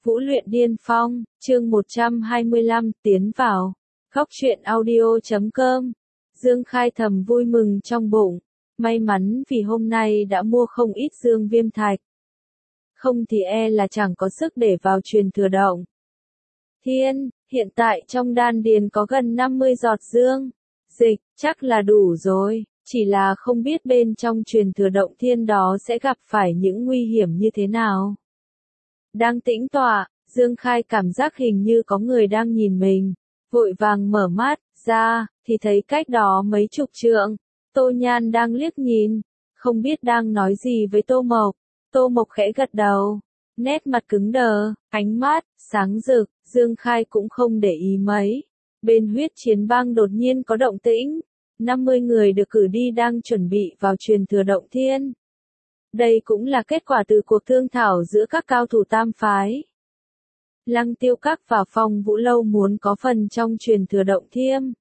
Vũ luyện điên phong, chương 125, tiến vào. Góc truyện audio.com. Dương Khai thầm vui mừng trong bụng. May mắn vì hôm nay đã mua không ít dương viêm thạch. Không thì là chẳng có sức để vào truyền thừa động thiên. Hiện tại trong đan điền có gần 50 giọt dương dịch, chắc là đủ rồi. Chỉ là không biết bên trong truyền thừa động thiên đó sẽ gặp phải những nguy hiểm như thế nào. Đang tĩnh tọa, Dương Khai cảm giác hình như có người đang nhìn mình. Vội vàng mở mắt ra, thì thấy cách đó mấy chục trượng. Tô Nhan đang liếc nhìn, không biết đang nói gì với Tô Mộc. Tô Mộc khẽ gật đầu, nét mặt cứng đờ, ánh mắt sáng rực. Dương Khai cũng không để ý mấy. Bên huyết chiến bang đột nhiên có động tĩnh. 50 người được cử đi đang chuẩn bị vào truyền thừa động thiên. Đây cũng là kết quả từ cuộc thương thảo giữa các cao thủ tam phái. Lăng Tiêu Các và Phong Vũ Lâu muốn có phần trong truyền thừa động thiên.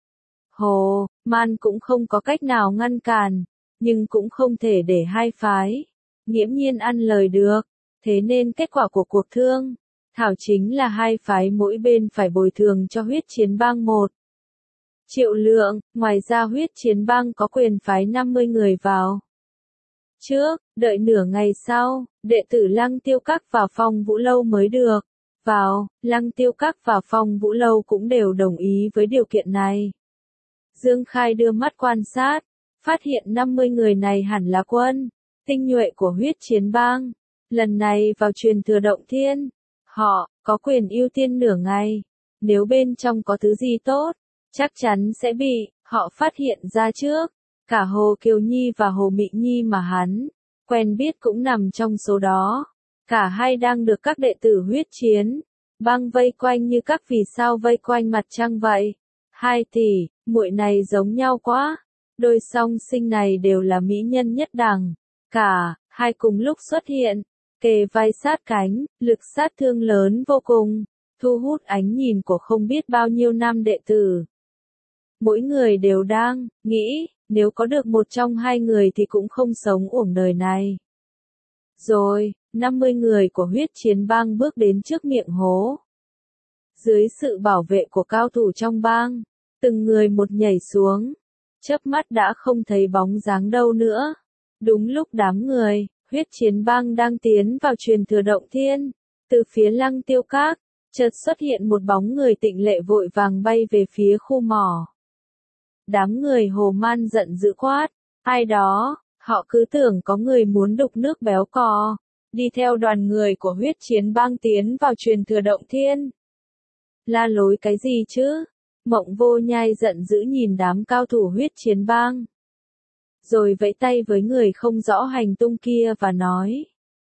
Hồ Man cũng không có cách nào ngăn cản, nhưng cũng không thể để hai phái nghiễm nhiên ăn lời được. Thế nên kết quả của cuộc thương thảo chính là hai phái mỗi bên phải bồi thường cho huyết chiến bang 1 triệu lượng. Ngoài ra huyết chiến bang có quyền phái 50 người vào trước, đợi nửa ngày sau, đệ tử Lăng Tiêu Các và Phong Vũ Lâu mới được vào. Lăng Tiêu Các và Phong Vũ Lâu cũng đều đồng ý với điều kiện này. Dương Khai đưa mắt quan sát, phát hiện 50 người này hẳn là quân tinh nhuệ của huyết chiến bang. Lần này vào truyền thừa động thiên, họ có quyền ưu tiên nửa ngày. Nếu bên trong có thứ gì tốt, chắc chắn sẽ bị họ phát hiện ra trước. Cả Hồ Kiều Nhi và Hồ Mị Nhi mà hắn quen biết cũng nằm trong số đó. Cả hai đang được các đệ tử huyết chiến bang vây quanh như các vì sao vây quanh mặt trăng vậy. Hai tỷ muội này giống nhau quá. Đôi song sinh này đều là mỹ nhân nhất đẳng. Cả hai cùng lúc xuất hiện, kề vai sát cánh, lực sát thương lớn vô cùng, thu hút ánh nhìn của không biết bao nhiêu nam đệ tử. Mỗi người đều đang nghĩ, nếu có được một trong hai người thì cũng không sống uổng đời này. Rồi, 50 người của huyết chiến bang bước đến trước miệng hố. Dưới sự bảo vệ của cao thủ trong bang, từng người một nhảy xuống, chớp mắt đã không thấy bóng dáng đâu nữa. Đúng lúc đám người huyết chiến bang đang tiến vào truyền thừa động thiên, từ phía Lăng Tiêu Các, chợt xuất hiện một bóng người tịnh lệ vội vàng bay về phía khu mỏ. Đám người Hồ Man giận dữ quát, ai đó, họ cứ tưởng có người muốn đục nước béo cò, đi theo đoàn người của huyết chiến bang tiến vào truyền thừa động thiên. La lối cái gì chứ? Mộng Vô Nhai giận dữ nhìn đám cao thủ huyết chiến bang. Rồi vẫy tay với người không rõ hành tung kia và nói.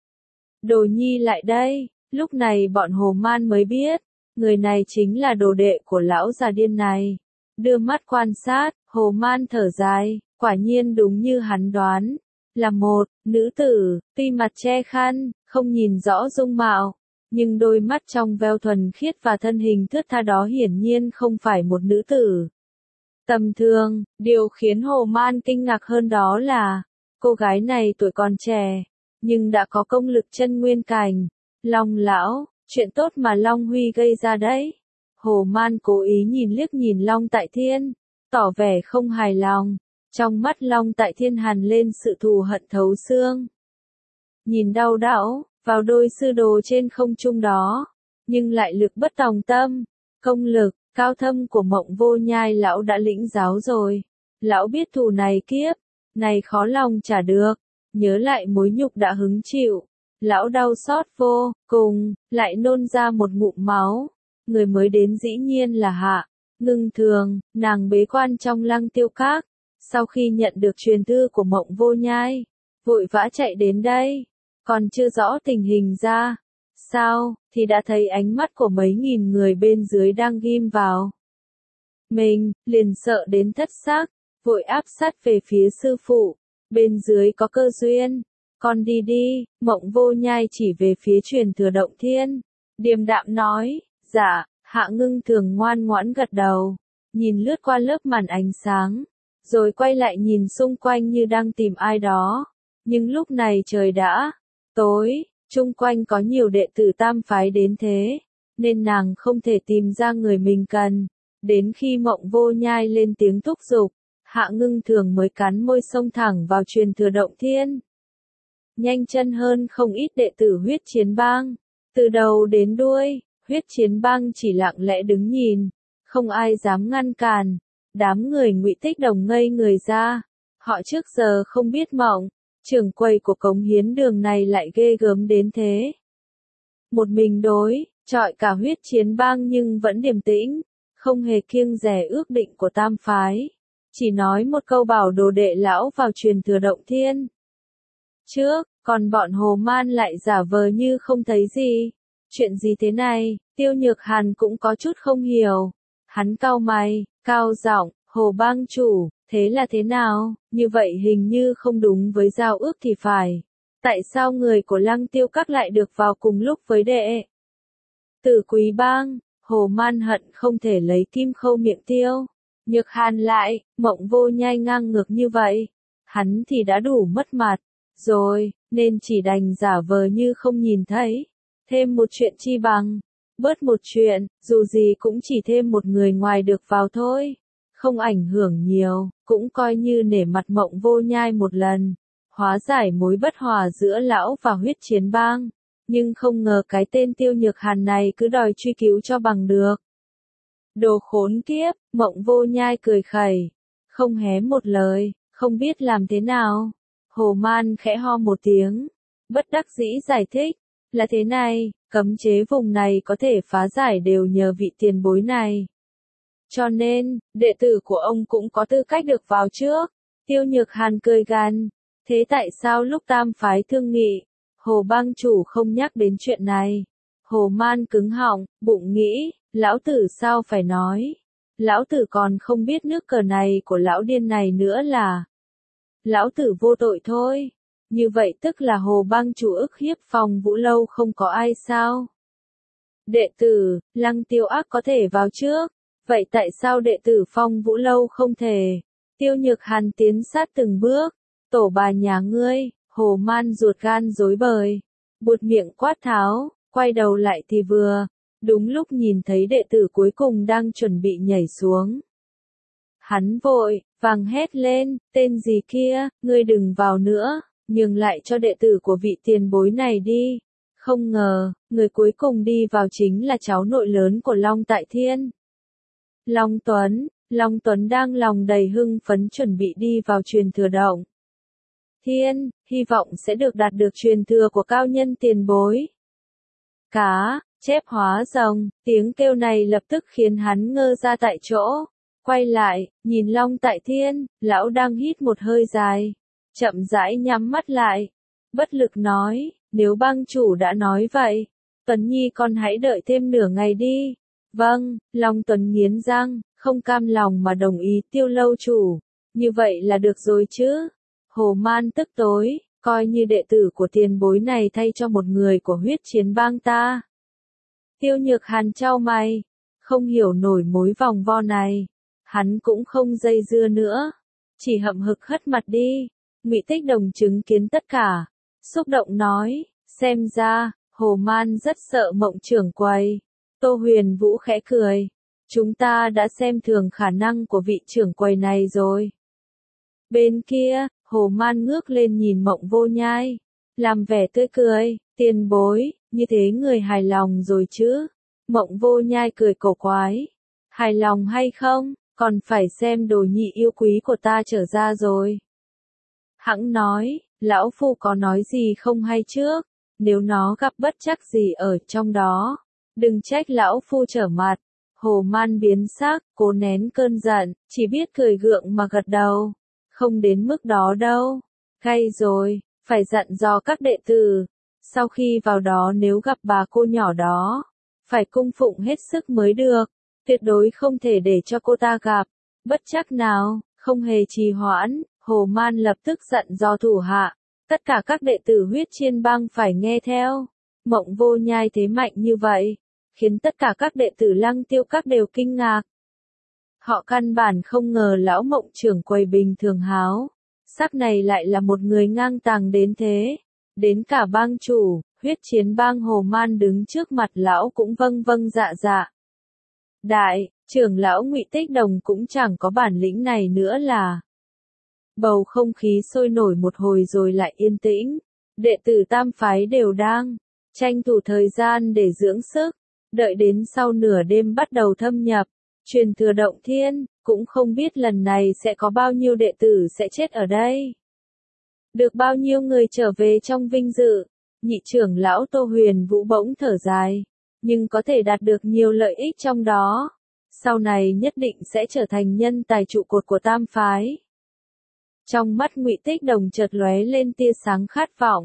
Đồ Nhi lại đây. Lúc này bọn Hồ Man mới biết, người này chính là đồ đệ của lão già điên này. Đưa mắt quan sát, Hồ Man thở dài, quả nhiên đúng như hắn đoán. Là một nữ tử, tuy mặt che khăn, không nhìn rõ dung mạo, nhưng đôi mắt trong veo thuần khiết và thân hình thướt tha đó hiển nhiên không phải một nữ tử tầm thường. Điều khiến Hồ Man kinh ngạc hơn đó là, cô gái này tuổi còn trẻ, nhưng đã có công lực chân nguyên cảnh. Long lão, chuyện tốt mà Long Huy gây ra đấy. Hồ Man cố ý liếc nhìn Long Tại Thiên, tỏ vẻ không hài lòng. Trong mắt Long Tại Thiên hằn lên sự thù hận thấu xương. Nhìn đau đảo vào đôi sư đồ trên không trung đó, nhưng lại lực bất tòng tâm. Công lực cao thâm của Mộng Vô Nhai lão đã lĩnh giáo rồi. Lão biết thù này kiếp này khó lòng trả được. Nhớ lại mối nhục đã hứng chịu, lão đau xót vô cùng, lại nôn ra một ngụm máu. Người mới đến dĩ nhiên là Hạ Ngưng Thường, nàng bế quan trong Lăng Tiêu Các. Sau khi nhận được truyền thư của Mộng Vô Nhai, vội vã chạy đến đây. Còn chưa rõ tình hình ra sao, thì đã thấy ánh mắt của mấy nghìn người bên dưới đang ghim vào mình, liền sợ đến thất xác, vội áp sát về phía sư phụ. Bên dưới có cơ duyên, con đi đi. Mộng Vô Nhai chỉ về phía truyền thừa động thiên, điềm đạm nói. Dạ. Hạ Ngưng Thường ngoan ngoãn gật đầu, nhìn lướt qua lớp màn ánh sáng, rồi quay lại nhìn xung quanh như đang tìm ai đó. Nhưng lúc này trời đã tối, Chung quanh có nhiều đệ tử tam phái đến thế, nên nàng không thể tìm ra người mình cần. Đến khi Mộng Vô Nhai lên tiếng thúc giục, Hạ Ngưng Thường mới cắn môi xông thẳng vào truyền thừa Động Thiên. Nhanh chân hơn không ít đệ tử Huyết Chiến Bang. Từ đầu đến đuôi, Huyết Chiến Bang chỉ lặng lẽ đứng nhìn, không ai dám ngăn cản. Đám người Ngụy Tích Đồng ngây người ra. Họ trước giờ không biết Mộng trưởng quầy của cống hiến đường này lại ghê gớm đến thế. Một mình đối chọi cả Huyết Chiến Bang nhưng vẫn điềm tĩnh, không hề kiêng dè ước định của tam phái. Chỉ nói một câu bảo đồ đệ lão vào truyền thừa Động Thiên. Trước, còn bọn Hồ Man lại giả vờ như không thấy gì. Chuyện gì thế này? Tiêu Nhược Hàn cũng có chút không hiểu. Hắn cau mày, cao giọng, Hồ Bang chủ, thế là thế nào? Như vậy hình như không đúng với giao ước thì phải. Tại sao người của Lăng Tiêu Các lại được vào cùng lúc với đệ Tử Quý Bang? Hồ Man hận không thể lấy kim khâu miệng Tiêu Nhược Hàn lại, Mộng Vô Nhai ngang ngược như vậy. Hắn thì đã đủ mất mặt rồi, nên chỉ đành giả vờ như không nhìn thấy. Thêm một chuyện chi bằng bớt một chuyện, dù gì cũng chỉ thêm một người ngoài được vào thôi. Không ảnh hưởng nhiều, cũng coi như nể mặt Mộng Vô Nhai một lần. Hóa giải mối bất hòa giữa lão và Huyết Chiến Bang. Nhưng không ngờ cái tên Tiêu Nhược Hàn này cứ đòi truy cứu cho bằng được. Đồ khốn kiếp, Mộng Vô Nhai cười khẩy. Không hé một lời, không biết làm thế nào. Hồ Man khẽ ho một tiếng. Bất đắc dĩ giải thích. Là thế này, cấm chế vùng này có thể phá giải đều nhờ vị tiền bối này. Cho nên, đệ tử của ông cũng có tư cách được vào trước. Tiêu Nhược Hàn cười gằn. Thế tại sao lúc tam phái thương nghị, Hồ Bang chủ không nhắc đến chuyện này? Hồ Man cứng họng, bụng nghĩ, lão tử sao phải nói? Lão tử còn không biết nước cờ này của lão điên này nữa là. Lão tử vô tội thôi. Như vậy tức là Hồ Bang chủ ức hiếp Phong Vũ Lâu không có ai sao? Đệ tử, Lăng Tiêu Ác có thể vào trước. Vậy tại sao đệ tử Phong Vũ Lâu không thể? Tiêu Nhược Hàn tiến sát từng bước. Tổ bà nhà ngươi, Hồ Man ruột gan rối bời. Buột miệng quát tháo, quay đầu lại thì vừa. Đúng lúc nhìn thấy đệ tử cuối cùng đang chuẩn bị nhảy xuống. Hắn vội, vàng hét lên, tên gì kia, ngươi đừng vào nữa, nhường lại cho đệ tử của vị tiền bối này đi. Không ngờ, người cuối cùng đi vào chính là cháu nội lớn của Long Tại Thiên. Long Tuấn đang lòng đầy hưng phấn chuẩn bị đi vào truyền thừa Động Thiên, hy vọng sẽ được đạt được truyền thừa của cao nhân tiền bối. Cá, chép hóa rồng, tiếng kêu này lập tức khiến hắn ngơ ra tại chỗ. Quay lại, nhìn Long Tại Thiên, lão đang hít một hơi dài. Chậm rãi nhắm mắt lại. Bất lực nói, nếu bang chủ đã nói vậy, Tuấn Nhi con hãy đợi thêm nửa ngày đi. Vâng, Long Tuấn nghiến răng, không cam lòng mà đồng ý Tiêu lâu chủ. Như vậy là được rồi chứ. Hồ Man tức tối, coi như đệ tử của tiền bối này thay cho một người của Huyết Chiến Bang ta. Tiêu Nhược Hàn chau mày, không hiểu nổi mối vòng vo này. Hắn cũng không dây dưa nữa, chỉ hậm hực hất mặt đi. Ngụy Tích Đồng chứng kiến tất cả, xúc động nói, xem ra, Hồ Man rất sợ Mộng trưởng quầy. Tô Huyền Vũ khẽ cười, chúng ta đã xem thường khả năng của vị trưởng quầy này rồi. Bên kia, Hồ Man ngước lên nhìn Mộng Vô Nhai, làm vẻ tươi cười, tiền bối, như thế người hài lòng rồi chứ? Mộng Vô Nhai cười cổ quái, hài lòng hay không, còn phải xem đồ nhị yêu quý của ta trở ra rồi. Hẵng nói, lão phu có nói gì không hay trước, nếu nó gặp bất trắc gì ở trong đó, đừng trách lão phu trở mặt. Hồ Man biến sắc, cố nén cơn giận, chỉ biết cười gượng mà gật đầu. Không đến mức đó đâu. Gay rồi, phải dặn dò các đệ tử. Sau khi vào đó nếu gặp bà cô nhỏ đó, phải cung phụng hết sức mới được. Tuyệt đối không thể để cho cô ta gặp bất trắc nào, không hề trì hoãn. Hồ Man lập tức dặn dò thủ hạ. Tất cả các đệ tử Huyết Chiến Bang phải nghe theo. Mộng Vô Nhai thế mạnh như vậy, khiến tất cả các đệ tử Lăng Tiêu Các đều kinh ngạc. Họ căn bản không ngờ lão Mộng trưởng quầy bình thường háo sắc này lại là một người ngang tàng đến thế. Đến cả bang chủ, Huyết Chiến Bang Hồ Man đứng trước mặt lão cũng vâng vâng dạ dạ. Đại, trưởng lão Ngụy Tích Đồng cũng chẳng có bản lĩnh này nữa là. Bầu không khí sôi nổi một hồi rồi lại yên tĩnh. Đệ tử tam phái đều đang tranh thủ thời gian để dưỡng sức. Đợi đến sau nửa đêm bắt đầu thâm nhập, truyền thừa động thiên, cũng không biết lần này sẽ có bao nhiêu đệ tử sẽ chết ở đây. Được bao nhiêu người trở về trong vinh dự. Nhị trưởng lão Tô Huyền Vũ bỗng thở dài, nhưng có thể đạt được nhiều lợi ích trong đó. Sau này nhất định sẽ trở thành nhân tài trụ cột của tam phái. Trong mắt Ngụy Tích Đồng chợt lóe lên tia sáng khát vọng.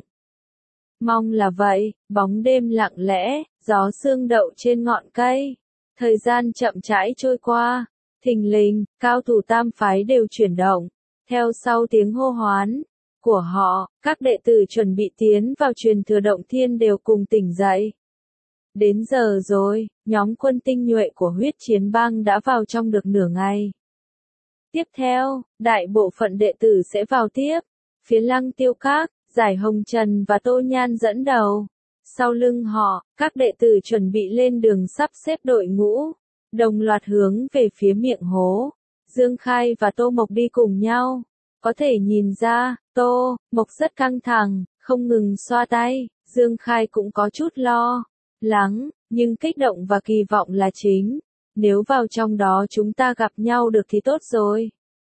Mong là vậy, bóng đêm lặng lẽ, gió sương đậu trên ngọn cây. Thời gian chậm rãi trôi qua, thình lình, cao thủ tam phái đều chuyển động. Theo sau tiếng hô hoán của họ, các đệ tử chuẩn bị tiến vào truyền thừa động thiên đều cùng tỉnh dậy. Đến giờ rồi, nhóm quân tinh nhuệ của Huyết Chiến Bang đã vào trong được nửa ngày. Tiếp theo, đại bộ phận đệ tử sẽ vào tiếp. Phía Lăng Tiêu Các, Giải Hồng Trần và Tô Nhan dẫn đầu. Sau lưng họ, các đệ tử chuẩn bị lên đường sắp xếp đội ngũ, đồng loạt hướng về phía miệng hố. Dương Khai và Tô Mộc đi cùng nhau. Có thể nhìn ra, Tô Mộc rất căng thẳng, không ngừng xoa tay. Dương Khai cũng có chút lo lắng, nhưng kích động và kỳ vọng là chính. Nếu vào trong đó chúng ta gặp nhau được thì tốt rồi.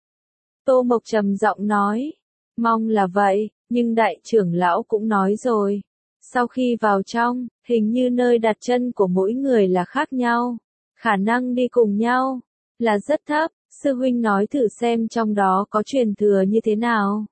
Tô Mộc trầm giọng nói. Mong là vậy, nhưng đại trưởng lão cũng nói rồi. Sau khi vào trong, hình như nơi đặt chân của mỗi người là khác nhau. Khả năng đi cùng nhau là rất thấp. Sư huynh nói thử xem trong đó có truyền thừa như thế nào.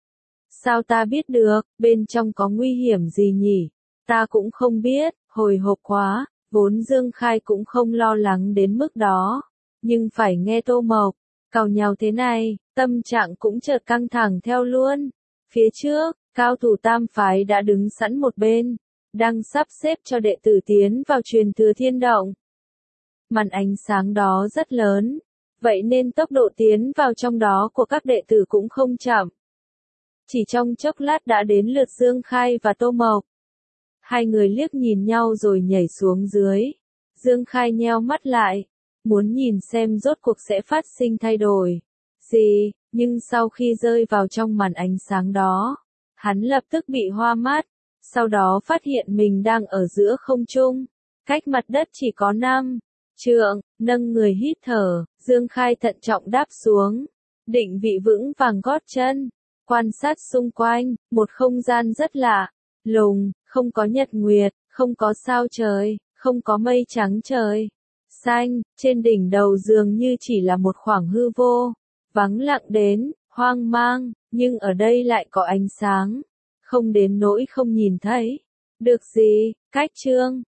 Sao ta biết được, bên trong có nguy hiểm gì nhỉ? Ta cũng không biết, hồi hộp quá. Vốn Dương Khai cũng không lo lắng đến mức đó. Nhưng phải nghe Tô Mộc càu nhàu thế này, tâm trạng cũng chợt căng thẳng theo luôn. Phía trước, cao thủ tam phái đã đứng sẵn một bên, đang sắp xếp cho đệ tử tiến vào truyền thừa thiên động. Màn ánh sáng đó rất lớn, vậy nên tốc độ tiến vào trong đó của các đệ tử cũng không chậm. Chỉ trong chốc lát đã đến lượt Dương Khai và Tô Mộc. Hai người liếc nhìn nhau rồi nhảy xuống dưới. Dương Khai nheo mắt lại, muốn nhìn xem rốt cuộc sẽ phát sinh thay đổi gì, nhưng sau khi rơi vào trong màn ánh sáng đó, hắn lập tức bị hoa mắt, sau đó phát hiện mình đang ở giữa không trung, cách mặt đất chỉ có 5 trượng, nâng người hít thở, Dương Khai thận trọng đáp xuống, định vị vững vàng gót chân, quan sát xung quanh, một không gian rất lạ, lùng, không có nhật nguyệt, không có sao trời, không có mây trắng trời xanh, trên đỉnh đầu dường như chỉ là một khoảng hư vô, vắng lặng đến, hoang mang, nhưng ở đây lại có ánh sáng, không đến nỗi không nhìn thấy. Được gì, cách chương